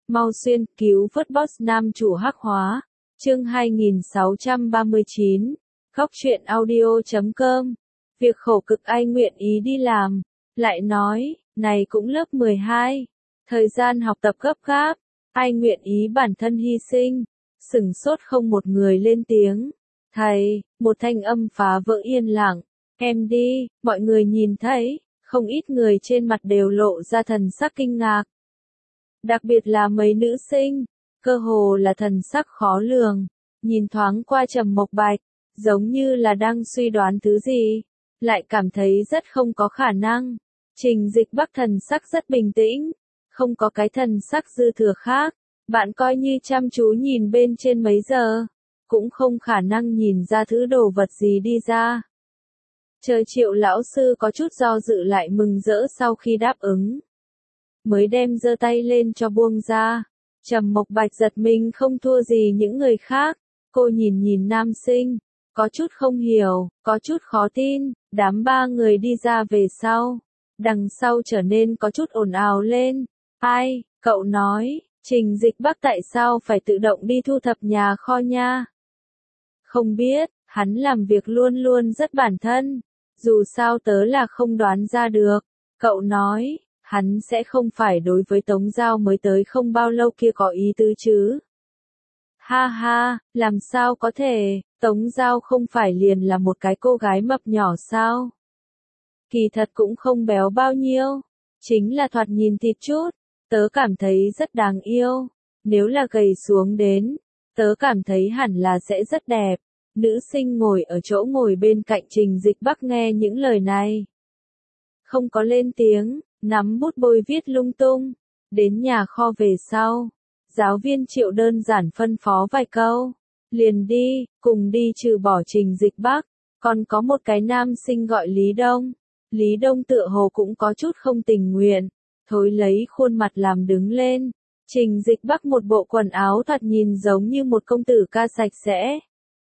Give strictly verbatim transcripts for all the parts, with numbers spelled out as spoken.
Mau xuyên cứu vớt boss nam chủ hắc hóa. Chương hai nghìn sáu trăm ba mươi chín. Góc truyện audio chấm com. Việc khổ cực anh nguyện ý đi làm. Lại nói, này cũng lớp mười hai. Thời gian học tập gấp gáp. Anh nguyện ý bản thân hy sinh. Sửng sốt không một người lên tiếng. Thầy, một thanh âm phá vỡ yên lặng. Em đi, mọi người nhìn thấy. Không ít người trên mặt đều lộ ra thần sắc kinh ngạc. Đặc biệt là mấy nữ sinh, cơ hồ là thần sắc khó lường, nhìn thoáng qua Trầm Mộc Bạch, giống như là đang suy đoán thứ gì, lại cảm thấy rất không có khả năng. Trình Dịch Bắc thần sắc rất bình tĩnh, không có cái thần sắc dư thừa khác, bạn coi như chăm chú nhìn bên trên mấy giờ, cũng không khả năng nhìn ra thứ đồ vật gì đi ra. Trời Triệu lão sư có chút do dự lại mừng rỡ sau khi đáp ứng. Mới đem giơ tay lên cho buông ra. Trầm Mộc Bạch giật mình không thua gì những người khác. Cô nhìn nhìn nam sinh, có chút không hiểu, có chút khó tin. Đám ba người đi ra về sau, đằng sau trở nên có chút ồn ào lên. Ai, cậu nói, Trình Dịch Bắc tại sao phải tự động đi thu thập nhà kho nha? Không biết, hắn làm việc luôn luôn rất bản thân. Dù sao tớ là không đoán ra được. Cậu nói, hắn sẽ không phải đối với Tống Giao mới tới không bao lâu kia có ý tứ chứ. Ha ha, làm sao có thể, Tống Giao không phải liền là một cái cô gái mập nhỏ sao? Kỳ thật cũng không béo bao nhiêu, chính là thoạt nhìn thịt chút, tớ cảm thấy rất đáng yêu. Nếu là gầy xuống đến, tớ cảm thấy hẳn là sẽ rất đẹp. Nữ sinh ngồi ở chỗ ngồi bên cạnh Trình Dịch Bắc nghe những lời này. Không có lên tiếng, nắm bút bôi viết lung tung. Đến nhà kho về sau, giáo viên Triệu đơn giản phân phó vài câu. Liền đi, cùng đi trừ bỏ Trình Dịch Bắc. Còn có một cái nam sinh gọi Lý Đông. Lý Đông tựa hồ cũng có chút không tình nguyện. Thối lấy khuôn mặt làm đứng lên. Trình Dịch Bắc một bộ quần áo thoạt nhìn giống như một công tử ca sạch sẽ.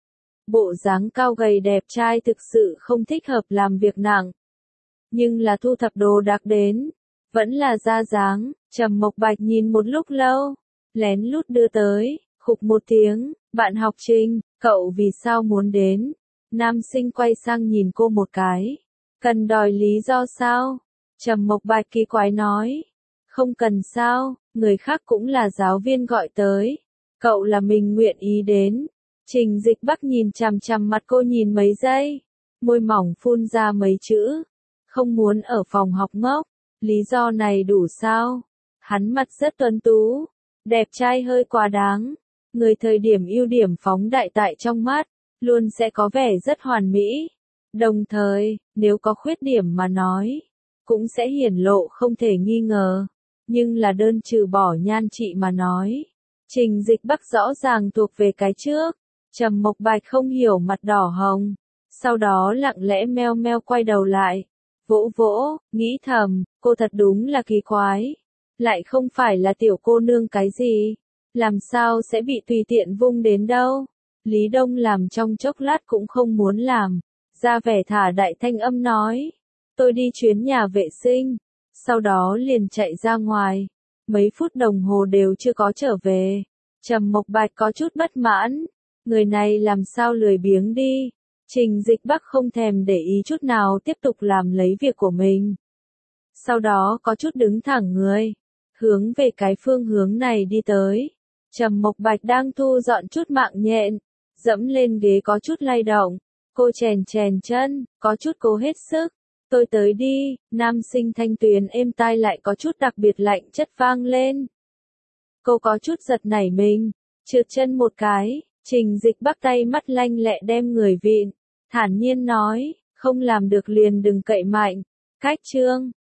Bộ dáng cao gầy đẹp trai thực sự không thích hợp làm việc nặng. Nhưng là thu thập đồ đạc đến, vẫn là ra dáng. Trầm Mộc Bạch nhìn một lúc lâu, lén lút đưa tới, khục một tiếng, bạn học Trình, cậu vì sao muốn đến? Nam sinh quay sang nhìn cô một cái, cần đòi lý do sao? Trầm Mộc Bạch kỳ quái nói, không cần sao, người khác cũng là giáo viên gọi tới, cậu là mình nguyện ý đến. Trình Dịch Bắc nhìn chằm chằm mặt cô nhìn mấy giây, môi mỏng phun ra mấy chữ, không muốn ở phòng học ngốc, lý do này đủ sao? Hắn mặt rất tuấn tú, đẹp trai hơi quá đáng, người thời điểm ưu điểm phóng đại tại trong mắt, luôn sẽ có vẻ rất hoàn mỹ. Đồng thời, nếu có khuyết điểm mà nói, cũng sẽ hiển lộ không thể nghi ngờ, nhưng là đơn trừ bỏ nhan trị mà nói. Trình Dịch Bắc rõ ràng thuộc về cái trước. Trầm Mộc Bạch không hiểu mặt đỏ hồng, sau đó lặng lẽ meo meo quay đầu lại, vỗ vỗ, nghĩ thầm, cô thật đúng là kỳ quái, lại không phải là tiểu cô nương cái gì, làm sao sẽ bị tùy tiện vung đến đâu. Lý Đông làm trong chốc lát cũng không muốn làm, ra vẻ thả đại thanh âm nói, tôi đi chuyến nhà vệ sinh, sau đó liền chạy ra ngoài, mấy phút đồng hồ đều chưa có trở về. Trầm Mộc Bạch có chút bất mãn. Người này làm sao lười biếng đi. Trình Dịch Bắc không thèm để ý chút nào tiếp tục làm lấy việc của mình. Sau đó có chút đứng thẳng người, hướng về cái phương hướng này đi tới. Trầm Mộc Bạch đang thu dọn chút mạng nhện, dẫm lên ghế có chút lay động. Cô chèn chèn chân, có chút cố hết sức. Tôi tới đi, nam sinh thanh tuyền êm tai lại có chút đặc biệt lạnh chất vang lên. Cô có chút giật nảy mình, trượt chân một cái. Trình Dịch Bắc tay mắt lanh lẹ đem người vịn, thản nhiên nói, không làm được liền đừng cậy mạnh. Cách chương,